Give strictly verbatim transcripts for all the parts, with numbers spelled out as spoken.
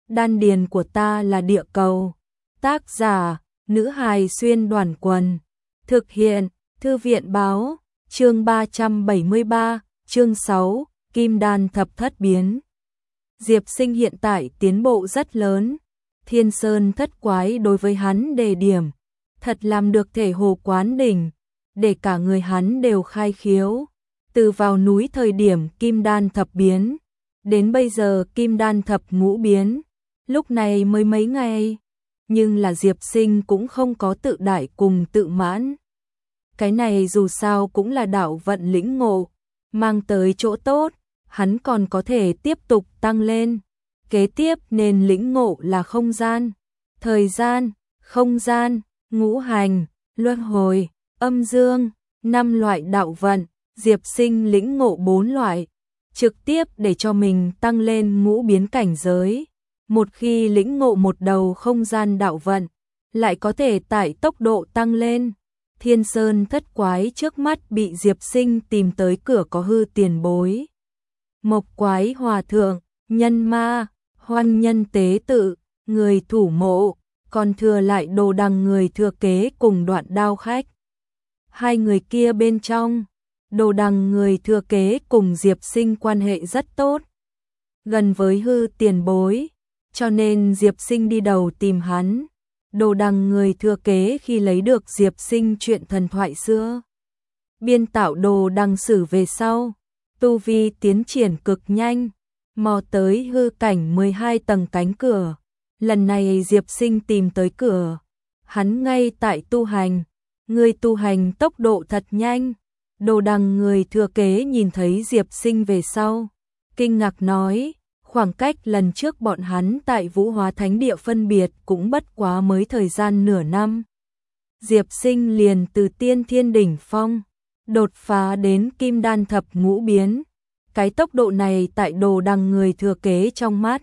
Đan điền của ta là địa cầu. Tác giả, nữ hài xuyên đoàn quần. Thực hiện, thư viện báo, chương ba trăm bảy mươi ba, chương sáu, Kim Đan thập thất biến. Diệp Sinh hiện tại tiến bộ rất lớn. Thiên Sơn thất quái đối với hắn đề điểm, thật làm được thể hồ quán đỉnh, để cả người hắn đều khai khiếu. Từ vào núi thời điểm Kim Đan thập biến, đến bây giờ Kim Đan thập ngũ biến, lúc này mới mấy ngày, nhưng là Diệp Sinh cũng không có tự đại cùng tự mãn. Cái này dù sao cũng là đạo vận lĩnh ngộ, mang tới chỗ tốt, hắn còn có thể tiếp tục tăng lên. Kế tiếp nên lĩnh ngộ là không gian, thời gian, không gian, ngũ hành, luân hồi, âm dương, năm loại đạo vận. Diệp Sinh lĩnh ngộ bốn loại, trực tiếp để cho mình tăng lên ngũ biến cảnh giới. Một khi lĩnh ngộ một đầu không gian đạo vận, lại có thể tại tốc độ tăng lên. Thiên Sơn thất quái trước mắt bị Diệp Sinh tìm tới cửa có hư tiền bối. Mộc quái hòa thượng, nhân ma, hoan nhân tế tự, người thủ mộ, còn thừa lại Đồ Đằng người thừa kế cùng Đoạn Đao khách. Hai người kia bên trong, Đồ Đằng người thừa kế cùng Diệp Sinh quan hệ rất tốt, gần với hư tiền bối, cho nên Diệp Sinh đi đầu tìm hắn. Đồ Đằng người thừa kế khi lấy được Diệp Sinh chuyện thần thoại xưa, biên tạo Đồ Đằng sử về sau, tu vi tiến triển cực nhanh, mò tới hư cảnh mười hai tầng cánh cửa. Lần này Diệp Sinh tìm tới cửa, hắn ngay tại tu hành, người tu hành tốc độ thật nhanh. Đồ Đằng người thừa kế nhìn thấy Diệp Sinh về sau, kinh ngạc nói, khoảng cách lần trước bọn hắn tại Vũ Hóa Thánh Địa phân biệt cũng bất quá mới thời gian nửa năm. Diệp Sinh liền từ tiên thiên đỉnh phong, đột phá đến Kim Đan thập ngũ biến. Cái tốc độ này tại Đồ Đằng người thừa kế trong mắt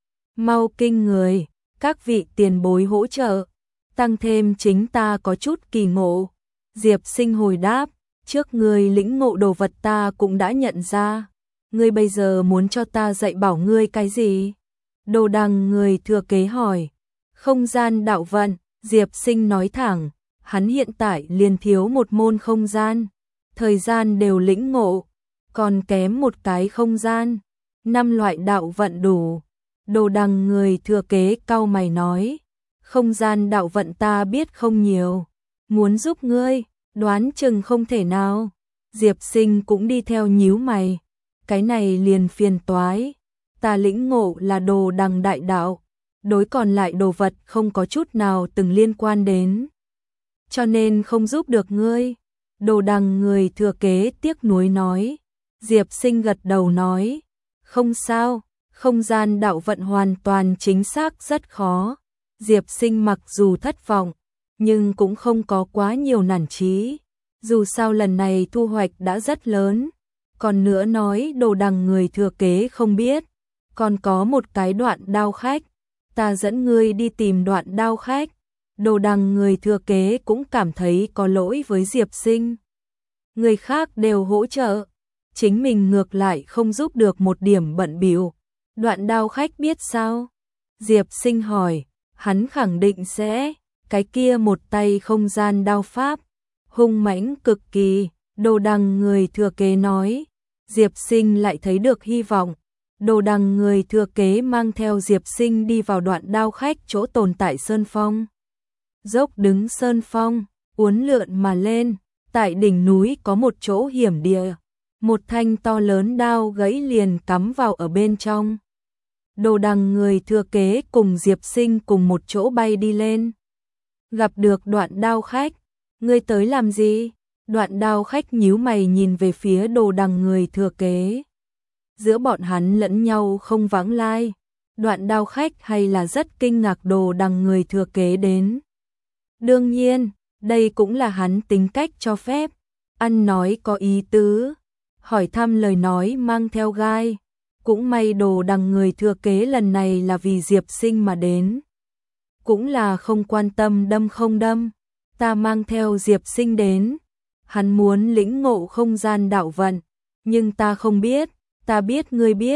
mau kinh người, các vị tiền bối hỗ trợ, tăng thêm chính ta có chút kỳ ngộ. Diệp Sinh hồi đáp, trước ngươi lĩnh ngộ đồ vật ta cũng đã nhận ra, ngươi bây giờ muốn cho ta dạy bảo ngươi cái gì? Đồ Đằng người thừa kế hỏi. Không gian đạo vận. Diệp Sinh nói thẳng, hắn hiện tại liền thiếu một môn không gian, thời gian đều lĩnh ngộ, còn kém một cái không gian, năm loại đạo vận đủ. Đồ Đằng người thừa kế cau mày nói, không gian đạo vận ta biết không nhiều, muốn giúp ngươi, đoán chừng không thể nào. Diệp Sinh cũng đi theo nhíu mày, cái này liền phiền toái, ta lĩnh ngộ là Đồ Đằng đại đạo, đối còn lại đồ vật không có chút nào từng liên quan đến, cho nên không giúp được ngươi. Đồ Đằng người thừa kế tiếc nuối nói. Diệp Sinh gật đầu nói, không sao, không gian đạo vận hoàn toàn chính xác rất khó. Diệp Sinh mặc dù thất vọng, nhưng cũng không có quá nhiều nản chí, dù sao lần này thu hoạch đã rất lớn. Còn nữa nói Đồ Đằng người thừa kế không biết, còn có một cái Đoạn Đao khách, ta dẫn ngươi đi tìm Đoạn Đao khách. Đồ Đằng người thừa kế cũng cảm thấy có lỗi với Diệp Sinh, người khác đều hỗ trợ, chính mình ngược lại không giúp được một điểm bận bịu. Đoạn Đao khách biết sao? Diệp Sinh hỏi. Hắn khẳng định sẽ, cái kia một tay không gian đao pháp, hung mãnh cực kỳ. Đồ Đằng người thừa kế nói. Diệp Sinh lại thấy được hy vọng. Đồ Đằng người thừa kế mang theo Diệp Sinh đi vào Đoạn Đao khách chỗ tồn tại sơn phong. Dốc đứng sơn phong, uốn lượn mà lên, tại đỉnh núi có một chỗ hiểm địa, một thanh to lớn đao gãy liền cắm vào ở bên trong. Đồ Đằng người thừa kế cùng Diệp Sinh cùng một chỗ bay đi lên. Gặp được Đoạn Đao khách, ngươi tới làm gì? Đoạn Đao khách nhíu mày nhìn về phía Đồ Đằng người thừa kế. Giữa bọn hắn lẫn nhau không vãng lai, Đoạn Đao khách hay là rất kinh ngạc Đồ Đằng người thừa kế đến. Đương nhiên, đây cũng là hắn tính cách cho phép, ăn nói có ý tứ, hỏi thăm lời nói mang theo gai. Cũng may Đồ Đằng người thừa kế lần này là vì Diệp Sinh mà đến, cũng là không quan tâm đâm không đâm, ta mang theo Diệp Sinh đến, hắn muốn lĩnh ngộ không gian đạo vận, nhưng ta không biết, ta biết ngươi biết,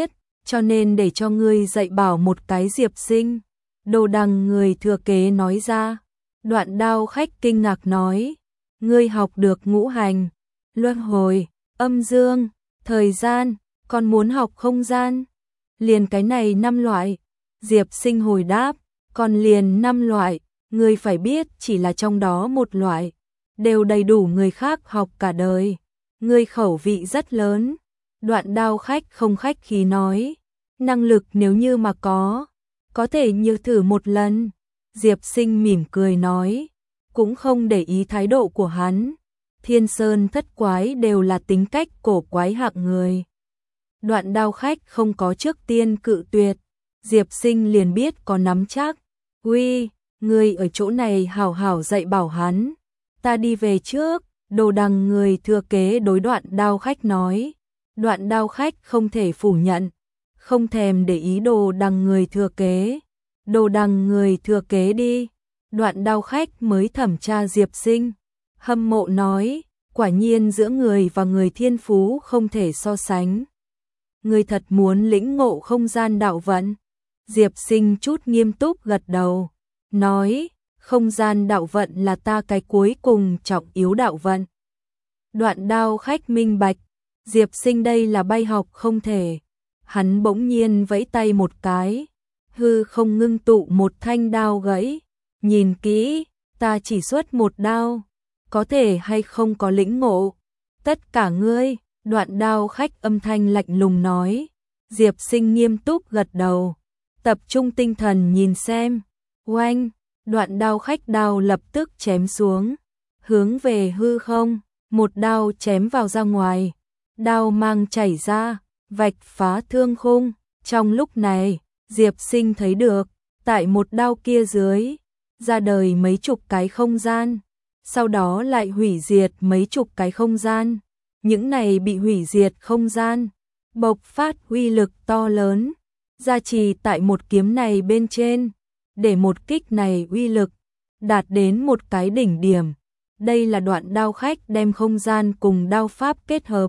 cho nên để cho ngươi dạy bảo một cái Diệp Sinh. Đồ Đằng người thừa kế nói ra. Đoạn Đao khách kinh ngạc nói, ngươi học được ngũ hành, luân hồi, âm dương, thời gian, còn muốn học không gian? Liền cái này năm loại. Diệp Sinh hồi đáp, còn liền năm loại, ngươi phải biết chỉ là trong đó một loại, đều đầy đủ người khác học cả đời. Ngươi khẩu vị rất lớn. Đoạn Đao khách không khách khí nói, năng lực nếu như mà có, có thể như thử một lần. Diệp Sinh mỉm cười nói, cũng không để ý thái độ của hắn. Thiên Sơn thất quái đều là tính cách cổ quái hạng người. Đoạn Đao khách không có trước tiên cự tuyệt, Diệp Sinh liền biết có nắm chắc. Uy, ngươi ở chỗ này hảo hảo dạy bảo hắn, ta đi về trước. Đồ Đằng người thừa kế đối Đoạn Đao khách nói. Đoạn Đao khách không thể phủ nhận, không thèm để ý Đồ Đằng người thừa kế. Đồ Đằng người thừa kế đi. Đoạn Đao khách mới thẩm tra Diệp Sinh, hâm mộ nói, quả nhiên giữa người và người thiên phú không thể so sánh. Người thật muốn lĩnh ngộ không gian đạo vận. Diệp Sinh chút nghiêm túc gật đầu, nói, không gian đạo vận là ta cái cuối cùng trọng yếu đạo vận. Đoạn Đao khách minh bạch, Diệp Sinh đây là bay học không thể. Hắn bỗng nhiên vẫy tay một cái, hư không ngưng tụ một thanh đao gãy. Nhìn kỹ, ta chỉ xuất một đao, có thể hay không có lĩnh ngộ? Tất cả ngươi. Đoạn Đao khách âm thanh lạnh lùng nói. Diệp Sinh nghiêm túc gật đầu, tập trung tinh thần nhìn xem. Oanh, Đoạn Đao khách đao lập tức chém xuống, hướng về hư không, một đao chém vào ra ngoài. Đao mang chảy ra, vạch phá thương khung. Trong lúc này, Diệp Sinh thấy được, tại một đao kia dưới, ra đời mấy chục cái không gian, sau đó lại hủy diệt mấy chục cái không gian. Những này bị hủy diệt không gian, bộc phát uy lực to lớn, gia trì tại một kiếm này bên trên, để một kích này uy lực đạt đến một cái đỉnh điểm. Đây là Đoạn Đao khách đem không gian cùng đao pháp kết hợp,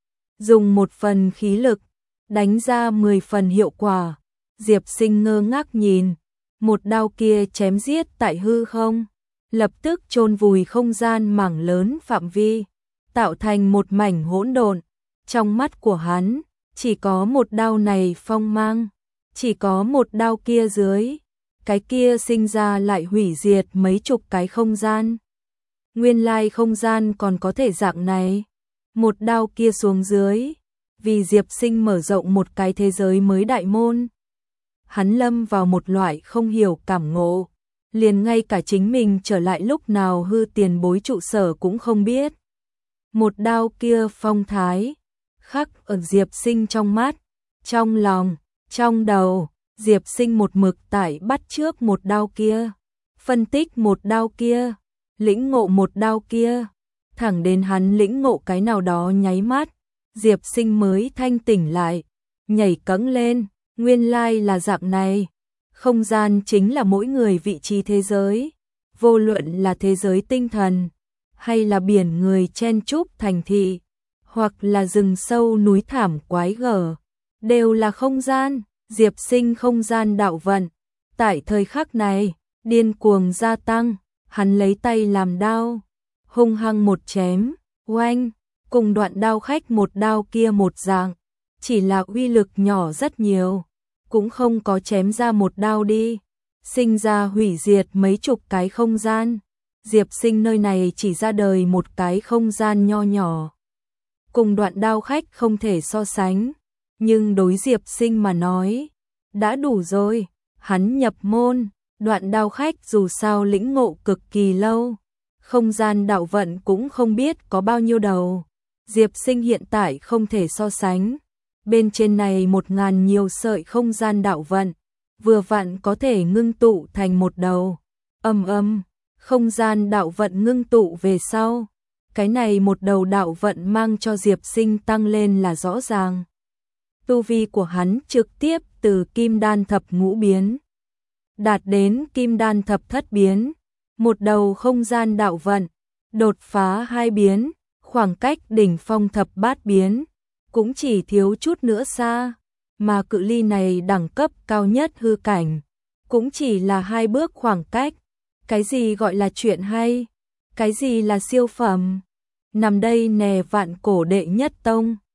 dùng một phần khí lực, đánh ra mười phần hiệu quả. Diệp Sinh ngơ ngác nhìn, một đao kia chém giết tại hư không, lập tức chôn vùi không gian mảng lớn phạm vi, tạo thành một mảnh hỗn độn. Trong mắt của hắn, chỉ có một đao này phong mang, chỉ có một đao kia dưới, cái kia sinh ra lại hủy diệt mấy chục cái không gian. Nguyên lai không gian còn có thể dạng này. Một đao kia xuống dưới, vì Diệp Sinh mở rộng một cái thế giới mới đại môn. Hắn lâm vào một loại không hiểu cảm ngộ, liền ngay cả chính mình trở lại lúc nào hư tiền bối trụ sở cũng không biết. Một đao kia phong thái, khắc ở Diệp Sinh trong mắt, trong lòng, trong đầu. Diệp Sinh một mực tại bắt trước một đao kia, phân tích một đao kia, lĩnh ngộ một đao kia, thẳng đến hắn lĩnh ngộ cái nào đó nháy mắt, Diệp Sinh mới thanh tỉnh lại, nhảy cẫng lên, nguyên lai là dạng này. Không gian chính là mỗi người vị trí thế giới, vô luận là thế giới tinh thần, hay là biển người chen chúc thành thị, hoặc là rừng sâu núi thảm quái gở, đều là không gian. Diệp Sinh không gian đạo vận, tại thời khắc này, điên cuồng gia tăng. Hắn lấy tay làm đao, hung hăng một chém, oanh, cùng Đoạn Đao khách một đao kia một dạng, chỉ là uy lực nhỏ rất nhiều, cũng không có chém ra một đao đi, sinh ra hủy diệt mấy chục cái không gian. Diệp Sinh nơi này chỉ ra đời một cái không gian nho nhỏ, cùng Đoạn Đao khách không thể so sánh, nhưng đối Diệp Sinh mà nói, đã đủ rồi. Hắn nhập môn, Đoạn Đao khách dù sao lĩnh ngộ cực kỳ lâu, không gian đạo vận cũng không biết có bao nhiêu đầu. Diệp Sinh hiện tại không thể so sánh, bên trên này một ngàn nhiều sợi không gian đạo vận, vừa vặn có thể ngưng tụ thành một đầu. Âm âm, không gian đạo vận ngưng tụ về sau, cái này một đầu đạo vận mang cho Diệp Sinh tăng lên là rõ ràng. Tu vi của hắn trực tiếp từ kim đan thập ngũ biến đạt đến kim đan thập thất biến, một đầu không gian đạo vận đột phá hai biến, khoảng cách đỉnh phong thập bát biến cũng chỉ thiếu chút nữa xa. mà cự ly này đẳng cấp cao nhất hư cảnh, cũng chỉ là hai bước khoảng cách. Cái gì gọi là chuyện hay? Cái gì là siêu phẩm? Nằm đây nè vạn cổ đệ nhất tông.